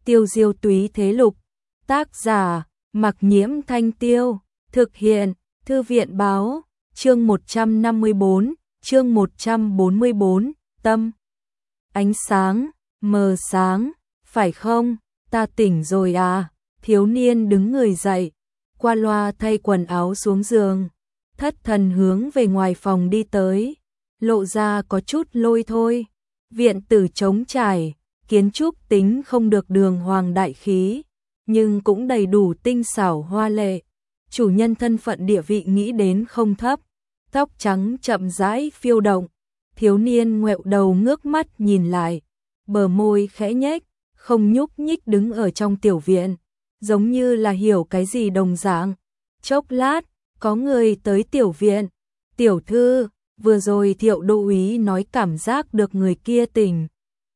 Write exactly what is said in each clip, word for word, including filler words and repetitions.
Tiêu diêu túy thế lục, tác giả, Mặc Nhiễm Thanh Tiêu, thực hiện, Thư viện báo, chương một trăm năm mươi bốn, chương một trăm bốn mươi bốn, tâm. Ánh sáng, mờ sáng, phải không, ta tỉnh rồi à, thiếu niên đứng người dậy, qua loa thay quần áo xuống giường, thất thần hướng về ngoài phòng đi tới, lộ ra có chút lôi thôi, viện tử trống trải, kiến trúc tính không được đường hoàng đại khí, nhưng cũng đầy đủ tinh xảo hoa lệ, chủ nhân thân phận địa vị nghĩ đến không thấp, tóc trắng chậm rãi phiêu động, thiếu niên ngoẹo đầu ngước mắt nhìn lại, bờ môi khẽ nhếch, không nhúc nhích đứng ở trong tiểu viện, giống như là hiểu cái gì đồng dạng. Chốc lát, có người tới tiểu viện, tiểu thư, vừa rồi Thiệu đô úy nói cảm giác được người kia tỉnh.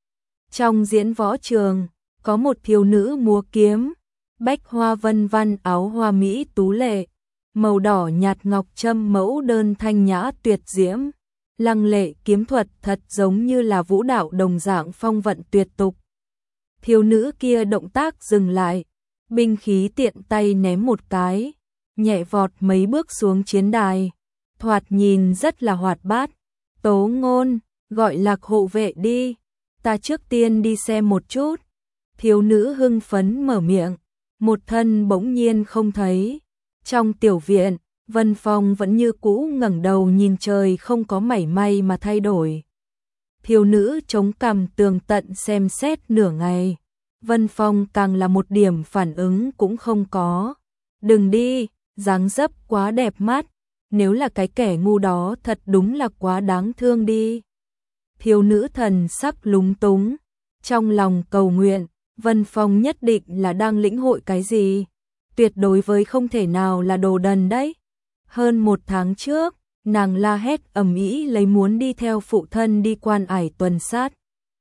Trong diễn võ trường, có một thiếu nữ múa kiếm, bách hoa vân văn áo hoa mỹ tú lệ, màu đỏ nhạt ngọc trâm mẫu đơn thanh nhã tuyệt diễm, lăng lệ kiếm thuật thật giống như là vũ đạo đồng dạng phong vận tuyệt tục. Thiếu nữ kia động tác dừng lại, binh khí tiện tay ném một cái, nhẹ vọt mấy bước xuống chiến đài, thoạt nhìn rất là hoạt bát. Tố Ngôn, gọi Lạc hộ vệ đi, ta trước tiên đi xem một chút. Thiếu nữ hưng phấn mở miệng, một thân bỗng nhiên không thấy. Trong tiểu viện, Vân Phong vẫn như cũ ngẩng đầu nhìn trời, không có mảy may mà thay đổi. Thiếu nữ chống cằm tường tận xem xét nửa ngày, Vân Phong càng là một điểm phản ứng cũng không có. Đừng đi, dáng dấp quá đẹp mắt, nếu là cái kẻ ngu đó thật đúng là quá đáng thương đi. Thiếu nữ thần sắc lúng túng, trong lòng cầu nguyện, Vân Phong nhất định là đang lĩnh hội cái gì, tuyệt đối với không thể nào là đồ đần đấy. Hơn một tháng trước, nàng la hét ầm ĩ lấy muốn đi theo phụ thân đi quan ải tuần sát.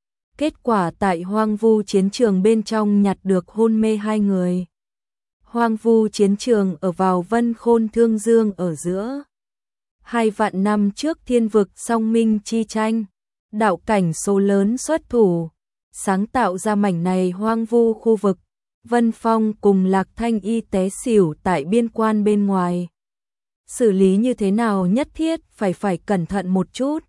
Kết quả tại hoang vu chiến trường bên trong nhặt được hôn mê hai người. Hoang vu chiến trường ở vào Vân Khôn Thương Dương ở giữa. Hai vạn năm trước thiên vực song minh chi tranh, đạo cảnh số lớn xuất thủ, sáng tạo ra mảnh này hoang vu khu vực. Vân Phong cùng Lạc Thanh Y té xỉu tại biên quan bên ngoài. Xử lý như thế nào nhất thiết phải phải cẩn thận một chút.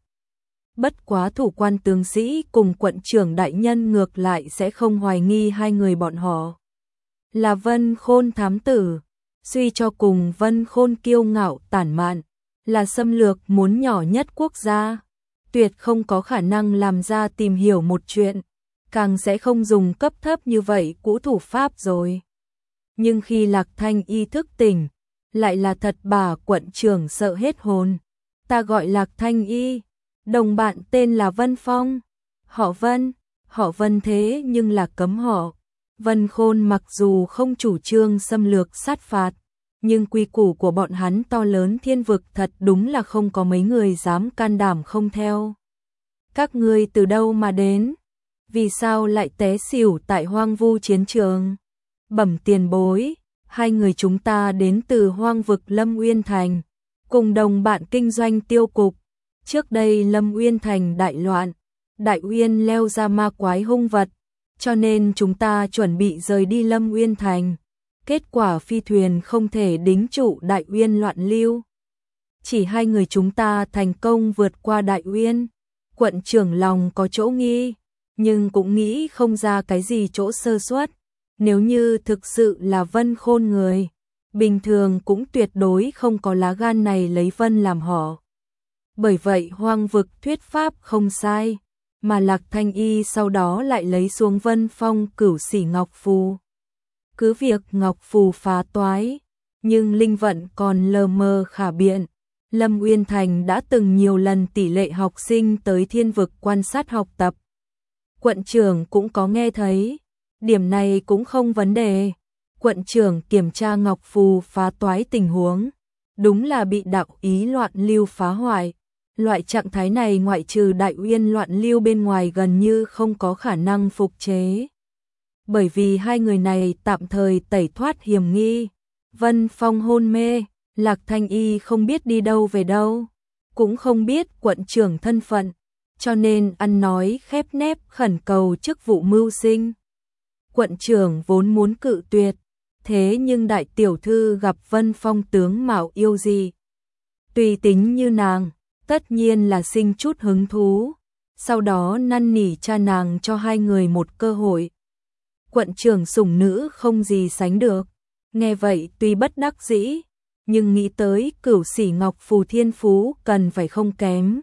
Bất quá thủ quan tướng sĩ cùng quận trưởng đại nhân ngược lại sẽ không hoài nghi hai người bọn họ là Vân Khôn thám tử. Suy cho cùng Vân Khôn kiêu ngạo tản mạn, là xâm lược muốn nhỏ nhất quốc gia, tuyệt không có khả năng làm ra tìm hiểu một chuyện, càng sẽ không dùng cấp thấp như vậy cũ thủ pháp rồi. Nhưng khi Lạc Thanh Y thức tỉnh, lại là thật bà quận trưởng sợ hết hồn. Ta gọi Lạc Thanh Y, đồng bạn tên là Vân Phong, họ Vân, họ Vân thế nhưng là cấm họ. Vân Khôn mặc dù không chủ trương xâm lược sát phạt, nhưng quy củ của bọn hắn to lớn thiên vực thật đúng là không có mấy người dám can đảm không theo. Các ngươi từ đâu mà đến? Vì sao lại té xỉu tại hoang vu chiến trường? Bẩm tiền bối, hai người chúng ta đến từ hoang vực Lâm Uyên Thành, cùng đồng bạn kinh doanh tiêu cục. Trước đây Lâm Uyên Thành đại loạn, Đại Uyên leo ra ma quái hung vật, cho nên chúng ta chuẩn bị rời đi Lâm Uyên Thành. Kết quả phi thuyền không thể đính trụ Đại Uyên loạn lưu. Chỉ hai người chúng ta thành công vượt qua Đại Uyên. Quận trưởng lòng có chỗ nghi, nhưng cũng nghĩ không ra cái gì chỗ sơ suất. Nếu như thực sự là Vân Khôn người, bình thường cũng tuyệt đối không có lá gan này lấy Vân làm họ. Bởi vậy hoang vực thuyết pháp không sai, mà Lạc Thanh Y sau đó lại lấy xuống Vân Phong cửu sỉ ngọc phù. Cứ việc ngọc phù phá toái, nhưng linh vận còn lờ mờ khả biện. Lâm Uyên Thành đã từng nhiều lần tỷ lệ học sinh tới thiên vực quan sát học tập. Quận trưởng cũng có nghe thấy, điểm này cũng không vấn đề. Quận trưởng kiểm tra ngọc phù phá toái tình huống, đúng là bị đạo ý loạn lưu phá hoại. Loại trạng thái này ngoại trừ Đại Uyên loạn lưu bên ngoài gần như không có khả năng phục chế. Bởi vì hai người này tạm thời tẩy thoát hiểm nghi. Vân Phong hôn mê, Lạc Thanh Y không biết đi đâu về đâu, cũng không biết quận trưởng thân phận, cho nên ăn nói khép nép khẩn cầu chức vụ mưu sinh. Quận trưởng vốn muốn cự tuyệt, thế nhưng đại tiểu thư gặp Vân Phong tướng mạo yêu gì. Tùy tính như nàng, tất nhiên là sinh chút hứng thú, sau đó năn nỉ cha nàng cho hai người một cơ hội. Quận trưởng sủng nữ không gì sánh được, nghe vậy tuy bất đắc dĩ, nhưng nghĩ tới Cửu Sỉ Ngọc Phù thiên phú cần phải không kém.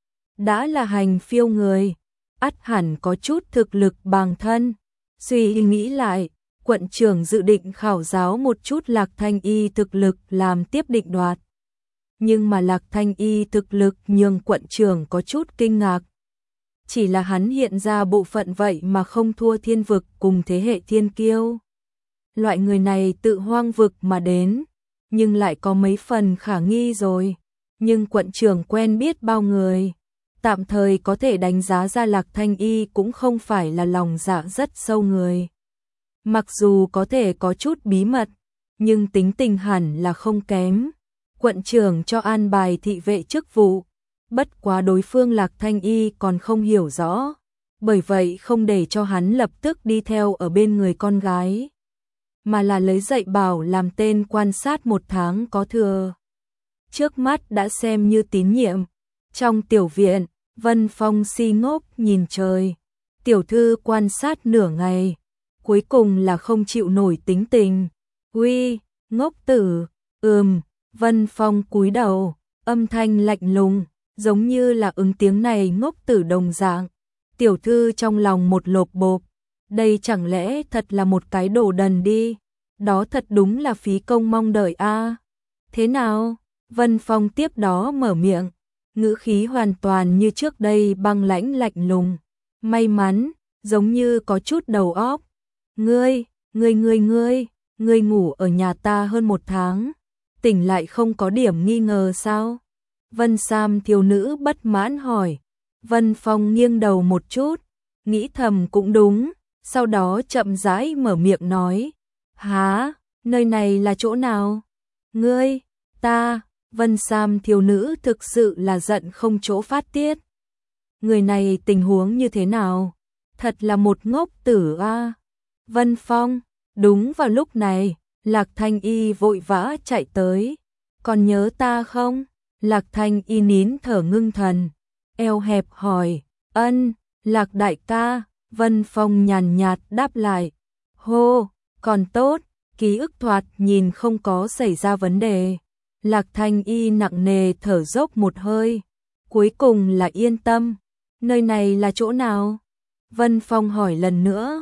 Đã là hành phiêu người, ắt hẳn có chút thực lực bằng thân. Suy nghĩ lại, quận trưởng dự định khảo giáo một chút Lạc Thanh Y thực lực làm tiếp định đoạt. Nhưng mà Lạc Thanh Y thực lực nhường quận trưởng có chút kinh ngạc. Chỉ là hắn hiện ra bộ phận vậy mà không thua thiên vực cùng thế hệ thiên kiêu. Loại người này tự hoang vực mà đến, nhưng lại có mấy phần khả nghi rồi. Nhưng quận trưởng quen biết bao người, tạm thời có thể đánh giá ra Lạc Thanh Y cũng không phải là lòng dạ rất sâu người. Mặc dù có thể có chút bí mật, nhưng tính tình hẳn là không kém. Quận trưởng cho an bài thị vệ chức vụ, bất quá đối phương Lạc Thanh Y còn không hiểu rõ, bởi vậy không để cho hắn lập tức đi theo ở bên người con gái, mà là lấy dạy bảo làm tên quan sát một tháng có thừa. Trước mắt đã xem như tín nhiệm. Trong tiểu viện, Vân Phong si ngốc nhìn trời, tiểu thư quan sát nửa ngày, cuối cùng là không chịu nổi tính tình. Uy, ngốc tử, ừm, Vân Phong cúi đầu, âm thanh lạnh lùng, giống như là ứng tiếng này ngốc tử đồng dạng. Tiểu thư trong lòng một lộp bộp, đây chẳng lẽ thật là một cái đồ đần đi, đó thật đúng là phí công mong đợi a. Thế nào? Vân Phong tiếp đó mở miệng, ngữ khí hoàn toàn như trước đây băng lãnh lạnh lùng. May mắn, giống như có chút đầu óc. Ngươi, ngươi ngươi ngươi, ngươi ngủ ở nhà ta hơn một tháng, tỉnh lại không có điểm nghi ngờ sao? Vân Sam thiếu nữ bất mãn hỏi. Vân Phong nghiêng đầu một chút, nghĩ thầm cũng đúng, sau đó chậm rãi mở miệng nói. Hả, nơi này là chỗ nào? Ngươi, ta, Vân Sam thiếu nữ thực sự là giận không chỗ phát tiết. Người này tình huống như thế nào? Thật là một ngốc tử a. Vân Phong, đúng vào lúc này, Lạc Thanh Y vội vã chạy tới. Còn nhớ ta không? Lạc Thanh Y nín thở ngưng thần, eo hẹp hỏi. Ân, Lạc đại ca. Vân Phong nhàn nhạt đáp lại. Hô, còn tốt, ký ức thoạt nhìn không có xảy ra vấn đề. Lạc Thanh Y nặng nề thở dốc một hơi, cuối cùng là yên tâm. Nơi này là chỗ nào? Vân Phong hỏi lần nữa.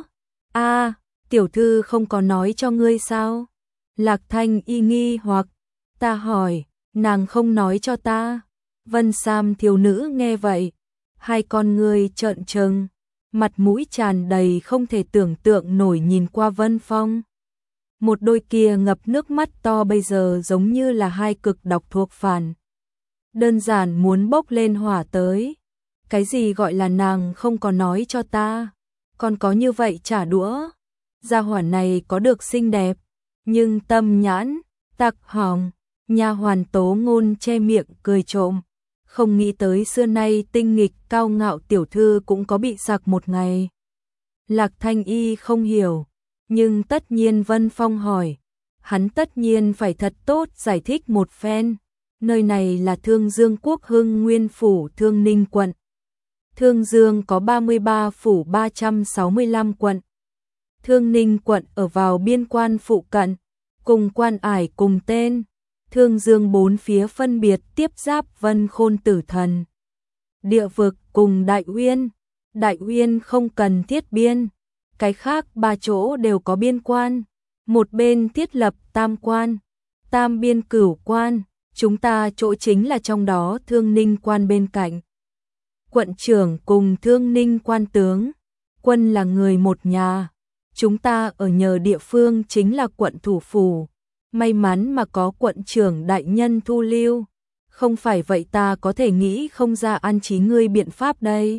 A, tiểu thư không có nói cho ngươi sao? Lạc Thanh Y nghi hoặc. Ta hỏi, nàng không nói cho ta. Vân Sam thiếu nữ nghe vậy, hai con ngươi trợn trừng, mặt mũi tràn đầy không thể tưởng tượng nổi nhìn qua Vân Phong. Một đôi kia ngập nước mắt to bây giờ giống như là hai cực độc thuộc phản. Đơn giản muốn bốc lên hỏa tới. Cái gì gọi là nàng không có nói cho ta? Còn có như vậy trả đũa? Gia hỏa này có được xinh đẹp, nhưng tâm nhãn, tặc hỏng. Nha hoàn Tố Ngôn che miệng cười trộm. Không nghĩ tới xưa nay tinh nghịch cao ngạo tiểu thư cũng có bị sặc một ngày. Lạc Thanh Y không hiểu. Nhưng tất nhiên Vân Phong hỏi, hắn tất nhiên phải thật tốt giải thích một phen. Nơi này là Thương Dương Quốc Hưng Nguyên Phủ Thương Ninh quận. Thương Dương có ba mươi ba phủ ba trăm sáu mươi lăm quận. Thương Ninh quận ở vào biên quan phụ cận, cùng Quan Ải cùng tên. Thương Dương bốn phía phân biệt tiếp giáp Vân Khôn Tử Thần, Địa Vực cùng Đại Uyên. Đại Uyên không cần thiết biên. Cái khác ba chỗ đều có biên quan, một bên thiết lập tam quan, tam biên cửu quan, chúng ta chỗ chính là trong đó Thương Ninh quan bên cạnh. Quận trưởng cùng Thương Ninh quan tướng, quân là người một nhà, chúng ta ở nhờ địa phương chính là quận thủ phủ, may mắn mà có quận trưởng đại nhân thu lưu, không phải vậy ta có thể nghĩ không ra an trí ngươi biện pháp đây.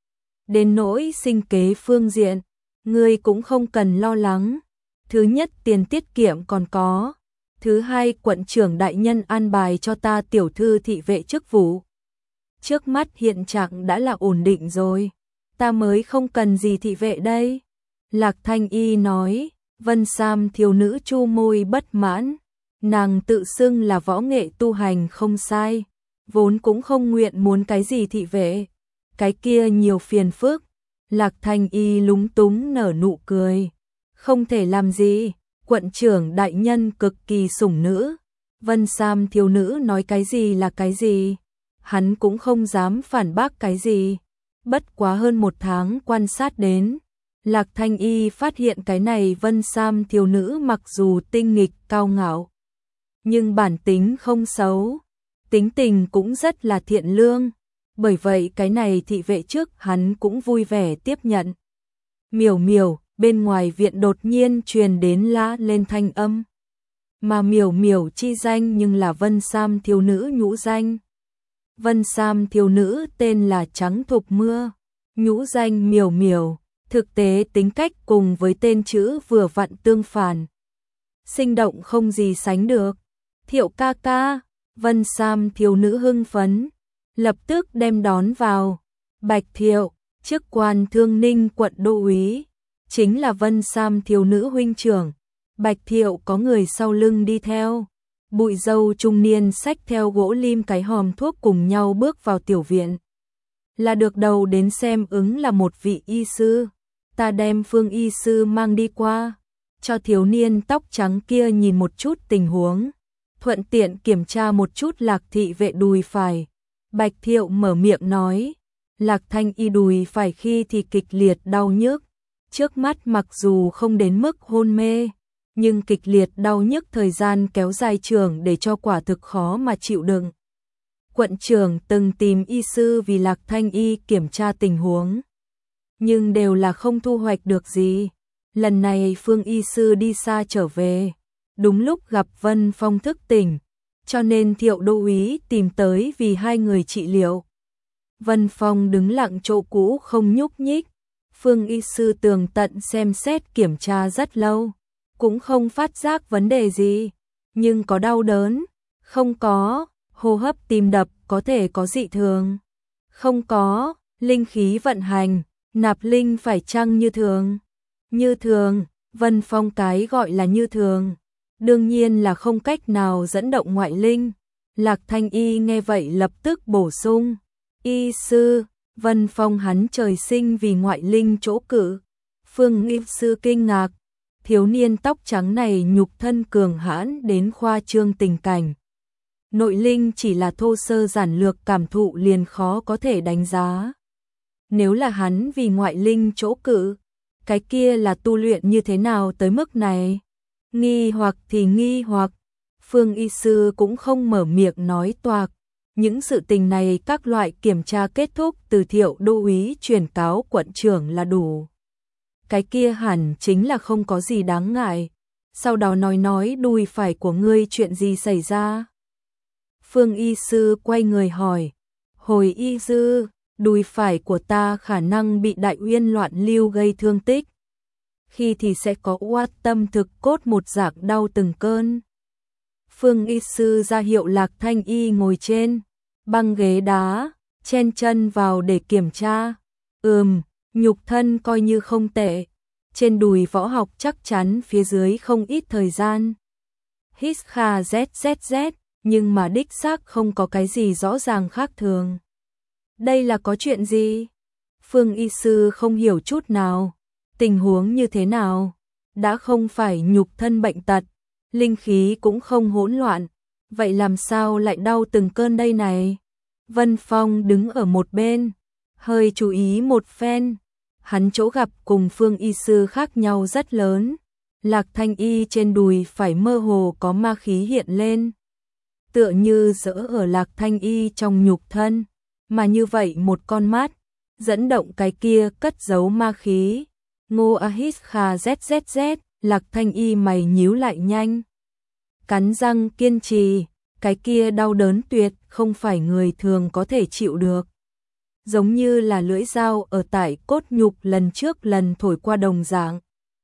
Đến nỗi sinh kế phương diện, ngươi cũng không cần lo lắng. Thứ nhất tiền tiết kiệm còn có. Thứ hai quận trưởng đại nhân an bài cho ta tiểu thư thị vệ chức vụ. Trước mắt hiện trạng đã là ổn định rồi. Ta mới không cần gì thị vệ đây. Lạc Thanh Y nói. Vân Sam thiếu nữ chu môi bất mãn. Nàng tự xưng là võ nghệ tu hành không sai, vốn cũng không nguyện muốn cái gì thị vệ. Cái kia nhiều phiền phức. Lạc Thanh Y lúng túng nở nụ cười. Không thể làm gì, quận trưởng đại nhân cực kỳ sủng nữ. Vân Sam thiếu nữ nói cái gì là cái gì, hắn cũng không dám phản bác cái gì. Bất quá hơn một tháng quan sát đến, Lạc Thanh Y phát hiện cái này Vân Sam thiếu nữ mặc dù tinh nghịch cao ngạo, nhưng bản tính không xấu, tính tình cũng rất là thiện lương. Bởi vậy cái này thị vệ trước hắn cũng vui vẻ tiếp nhận. Miểu miểu, bên ngoài viện đột nhiên truyền đến la lên thanh âm. Mà miểu miểu chi danh nhưng là Vân Sam thiếu nữ nhũ danh. Vân Sam thiếu nữ tên là Trắng Thục Mưa, nhũ danh miểu miểu, thực tế tính cách cùng với tên chữ vừa vặn tương phản. Sinh động không gì sánh được. Thiệu ca ca, Vân Sam thiếu nữ hưng phấn, lập tức đem đón vào. Bạch Thiệu, chức quan Thương Ninh quận đô úy, chính là Vân Sam thiếu nữ huynh trưởng. Bạch Thiệu có người sau lưng đi theo. Bụi dâu trung niên xách theo gỗ lim cái hòm thuốc cùng nhau bước vào tiểu viện. Là được đầu đến xem ứng là một vị y sư. Ta đem Phương y sư mang đi qua, cho thiếu niên tóc trắng kia nhìn một chút tình huống, thuận tiện kiểm tra một chút Lạc thị vệ đùi phải. Bạch Thiệu mở miệng nói. Lạc Thanh Y đùi phải khi thì kịch liệt đau nhức, trước mắt mặc dù không đến mức hôn mê, nhưng kịch liệt đau nhức thời gian kéo dài trường để cho quả thực khó mà chịu đựng. Quận trưởng từng tìm y sư vì Lạc Thanh Y kiểm tra tình huống, nhưng đều là không thu hoạch được gì. Lần này Phương y sư đi xa trở về, đúng lúc gặp Vân Phong thức tỉnh, cho nên Thiệu đô úy tìm tới vì hai người trị liệu. Vân Phong đứng lặng chỗ cũ không nhúc nhích. Phương y sư tường tận xem xét kiểm tra rất lâu, cũng không phát giác vấn đề gì. Nhưng có đau đớn? Không có. Hô hấp tim đập có thể có dị thường? Không có. Linh khí vận hành, nạp linh phải chăng như thường? Như thường. Vân Phong cái gọi là như thường, đương nhiên là không cách nào dẫn động ngoại linh. Lạc Thanh Y nghe vậy lập tức bổ sung. Y sư, Vân Phong hắn trời sinh vì ngoại linh chỗ cử. Phương y sư kinh ngạc, thiếu niên tóc trắng này nhục thân cường hãn đến khoa trương tình cảnh. Nội linh chỉ là thô sơ giản lược cảm thụ liền khó có thể đánh giá. Nếu là hắn vì ngoại linh chỗ cử, cái kia là tu luyện như thế nào tới mức này? Nghi hoặc thì nghi hoặc, Phương y sư cũng không mở miệng nói toạc. Những sự tình này các loại kiểm tra kết thúc từ Thiệu đô úy truyền cáo quận trưởng là đủ. Cái kia hẳn chính là không có gì đáng ngại. Sau đó nói nói đùi phải của ngươi chuyện gì xảy ra. Phương y sư quay người hỏi. Hồi y sư, đùi phải của ta khả năng bị đại uyên loạn lưu gây thương tích. Khi thì sẽ có oát tâm thực cốt một dạng đau từng cơn. Phương y sư ra hiệu Lạc Thanh Y ngồi trên băng ghế đá, chen chân vào để kiểm tra. Ừm, nhục thân coi như không tệ. Trên đùi võ học chắc chắn phía dưới không ít thời gian. Hít kha zzz, nhưng mà đích xác không có cái gì rõ ràng khác thường. Đây là có chuyện gì? Phương y sư không hiểu chút nào. Tình huống như thế nào? Đã không phải nhục thân bệnh tật, linh khí cũng không hỗn loạn, vậy làm sao lại đau từng cơn đây này? Vân Phong đứng ở một bên, hơi chú ý một phen. Hắn chỗ gặp cùng Phương y sư khác nhau rất lớn. Lạc Thanh Y trên đùi phải mơ hồ có ma khí hiện lên, tựa như dỡ ở Lạc Thanh Y trong nhục thân, mà như vậy một con mắt dẫn động cái kia cất giấu ma khí. Ngô Ahis Kha zzz, Lạc Thanh Y mày nhíu lại nhanh, cắn răng kiên trì. Cái kia đau đớn tuyệt không phải người thường có thể chịu được, giống như là lưỡi dao ở tại cốt nhục lần trước lần thổi qua đồng dạng.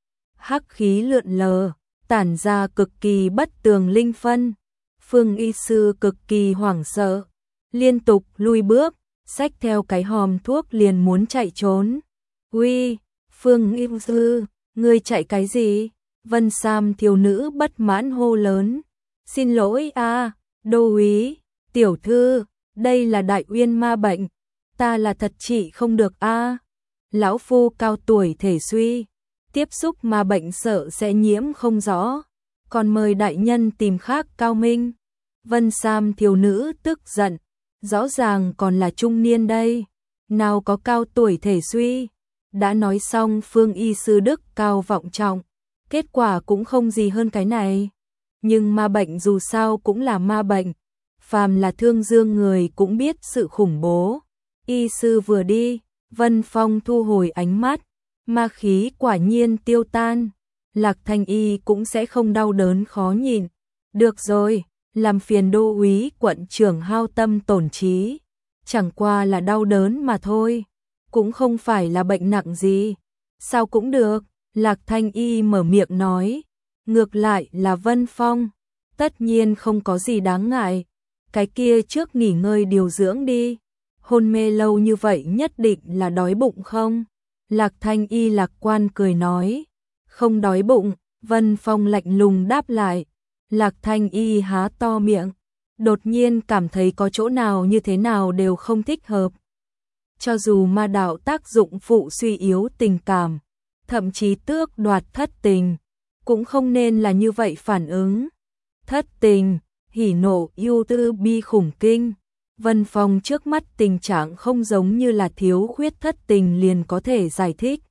Hắc khí lượn lờ, tản ra cực kỳ bất tường linh phân. Phương y sư cực kỳ hoảng sợ, liên tục lui bước, xách theo cái hòm thuốc liền muốn chạy trốn. Uy, Phương y sư, Ngươi chạy cái gì? Vân Sam thiếu nữ bất mãn hô lớn. Xin lỗi a, đô úy, tiểu thư, đây là đại uyên ma bệnh, ta là thật trị không được a. Lão phu cao tuổi thể suy, tiếp xúc ma bệnh sợ sẽ nhiễm không rõ, còn mời đại nhân tìm khác cao minh. Vân Sam thiếu nữ tức giận, rõ ràng còn là trung niên đây, nào có cao tuổi thể suy. Đã nói xong Phương y sư đức cao vọng trọng, kết quả cũng không gì hơn cái này. Nhưng ma bệnh dù sao cũng là ma bệnh, phàm là thương dương người cũng biết sự khủng bố. Y sư vừa đi, Vân Phong thu hồi ánh mắt, ma khí quả nhiên tiêu tan, Lạc Thanh Y cũng sẽ không đau đớn khó nhịn. Được rồi, làm phiền đô úy quận trưởng hao tâm tổn trí, chẳng qua là đau đớn mà thôi, cũng không phải là bệnh nặng gì. Sao cũng được, Lạc Thanh Y mở miệng nói, ngược lại là Vân Phong, tất nhiên không có gì đáng ngại, cái kia trước nghỉ ngơi điều dưỡng đi, hôn mê lâu như vậy nhất định là đói bụng không? Lạc Thanh Y lạc quan cười nói, không đói bụng. Vân Phong lạnh lùng đáp lại. Lạc Thanh Y há to miệng, đột nhiên cảm thấy có chỗ nào như thế nào đều không thích hợp. Cho dù ma đạo tác dụng phụ suy yếu tình cảm, thậm chí tước đoạt thất tình, cũng không nên là như vậy phản ứng. Thất tình, hỉ nộ ưu tư bi khủng kinh. Vân Phong trước mắt tình trạng không giống như là thiếu khuyết thất tình liền có thể giải thích.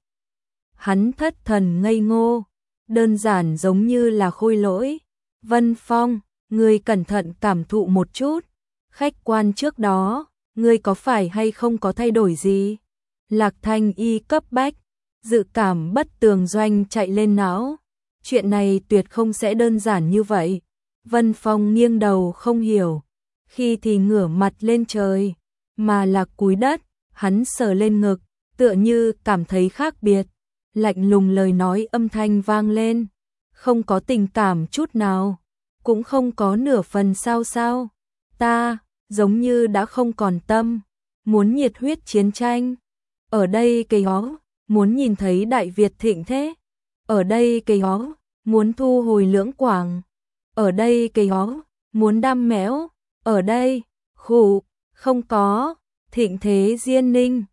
Hắn thất thần ngây ngô, đơn giản giống như là khôi lỗi. Vân Phong, ngươi cẩn thận cảm thụ một chút, khách quan trước đó, ngươi có phải hay không có thay đổi gì? Lạc Thanh Y cấp bách, dự cảm bất tường doanh chạy lên não. Chuyện này tuyệt không sẽ đơn giản như vậy. Vân Phong nghiêng đầu không hiểu, khi thì ngửa mặt lên trời, mà là cúi đất, hắn sờ lên ngực, tựa như cảm thấy khác biệt. Lạnh lùng lời nói âm thanh vang lên, không có tình cảm chút nào, cũng không có nửa phần sao sao. Ta, giống như đã không còn tâm, muốn nhiệt huyết chiến tranh. Ở đây cây ó, muốn nhìn thấy Đại Việt thịnh thế. Ở đây cây ó, muốn thu hồi Lưỡng Quảng. Ở đây cây ó, muốn đam mẽo. Ở đây, khủ, không có, thịnh thế Diên Ninh.